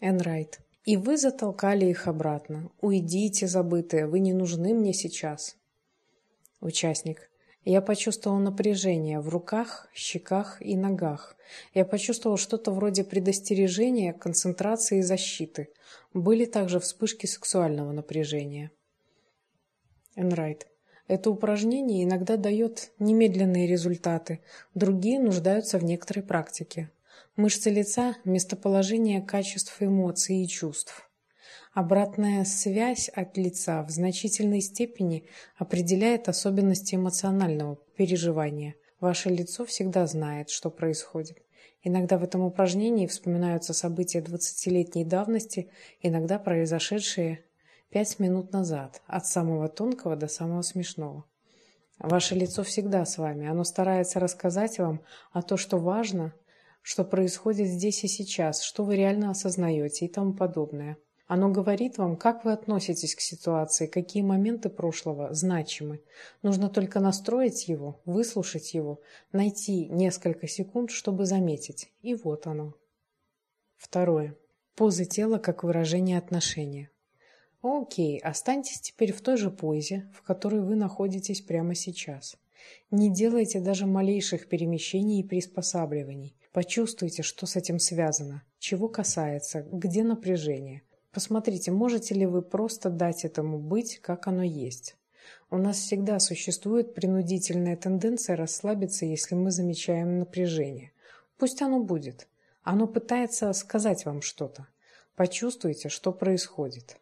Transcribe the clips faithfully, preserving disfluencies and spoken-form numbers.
Энрайт. И вы затолкали их обратно. Уйдите, забытые, вы не нужны мне сейчас. Участник. Я почувствовал напряжение в руках, щеках и ногах. Я почувствовал что-то вроде предостережения, концентрации и защиты. Были также вспышки сексуального напряжения. Энрайт. Это упражнение иногда дает немедленные результаты, другие нуждаются в некоторой практике. Мышцы лица – местоположение качеств эмоций и чувств. Обратная связь от лица в значительной степени определяет особенности эмоционального переживания. Ваше лицо всегда знает, что происходит. Иногда в этом упражнении вспоминаются события двадцатилетней давности, иногда произошедшие пять минут назад, от самого тонкого до самого смешного. Ваше лицо всегда с вами, оно старается рассказать вам о том, что важно, что происходит здесь и сейчас, что вы реально осознаете и тому подобное. Оно говорит вам, как вы относитесь к ситуации, какие моменты прошлого значимы. Нужно только настроить его, выслушать его, найти несколько секунд, чтобы заметить. И вот оно. Второе. Позы тела как выражение отношения. Окей, останьтесь теперь в той же позе, в которой вы находитесь прямо сейчас. Не делайте даже малейших перемещений и приспосабливаний. Почувствуйте, что с этим связано, чего касается, где напряжение. Посмотрите, можете ли вы просто дать этому быть, как оно есть. У нас всегда существует принудительная тенденция расслабиться, если мы замечаем напряжение. Пусть оно будет. Оно пытается сказать вам что-то. Почувствуйте, что происходит.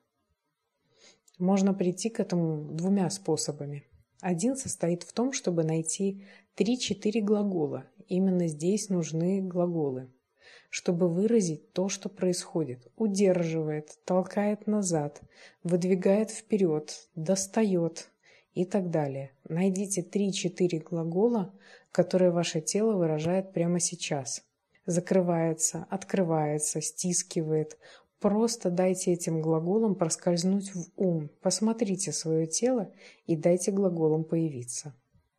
Можно прийти к этому двумя способами. Один состоит в том, чтобы найти три-четыре глагола. Именно здесь нужны глаголы, чтобы выразить то, что происходит. Удерживает, толкает назад, выдвигает вперед, достает и так далее. Найдите три-четыре глагола, которые ваше тело выражает прямо сейчас. Закрывается, открывается, стискивает. Просто дайте этим глаголам проскользнуть в ум. Посмотрите свое тело и дайте глаголам появиться.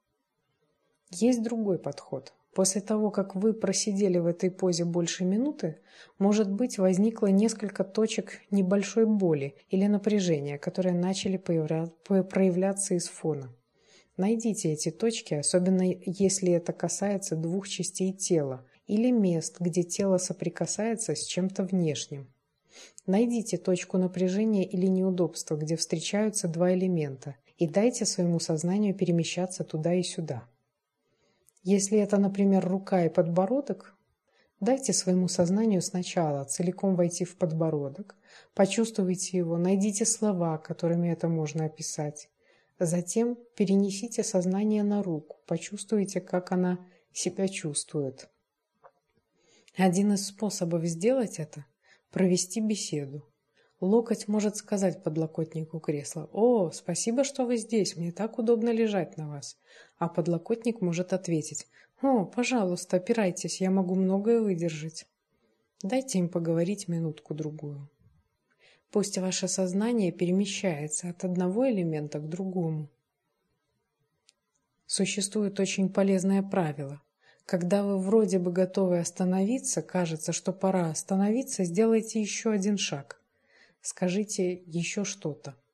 Есть другой подход. После того, как вы просидели в этой позе больше минуты, может быть, возникло несколько точек небольшой боли или напряжения, которые начали проявляться из фона. Найдите эти точки, особенно если это касается двух частей тела или мест, где тело соприкасается с чем-то внешним. Найдите точку напряжения или неудобства, где встречаются два элемента, и дайте своему сознанию перемещаться туда и сюда. Если это, например, рука и подбородок, дайте своему сознанию сначала целиком войти в подбородок, почувствуйте его, найдите слова, которыми это можно описать. Затем перенесите сознание на руку, почувствуйте, как она себя чувствует. Один из способов сделать это – провести беседу. Локоть может сказать подлокотнику кресла: «О, спасибо, что вы здесь, мне так удобно лежать на вас». А подлокотник может ответить: «О, пожалуйста, опирайтесь, я могу многое выдержать». Дайте им поговорить минутку-другую. Пусть ваше сознание перемещается от одного элемента к другому. Существует очень полезное правило. Когда вы вроде бы готовы остановиться, кажется, что пора остановиться, сделайте еще один шаг. Скажите еще что-то.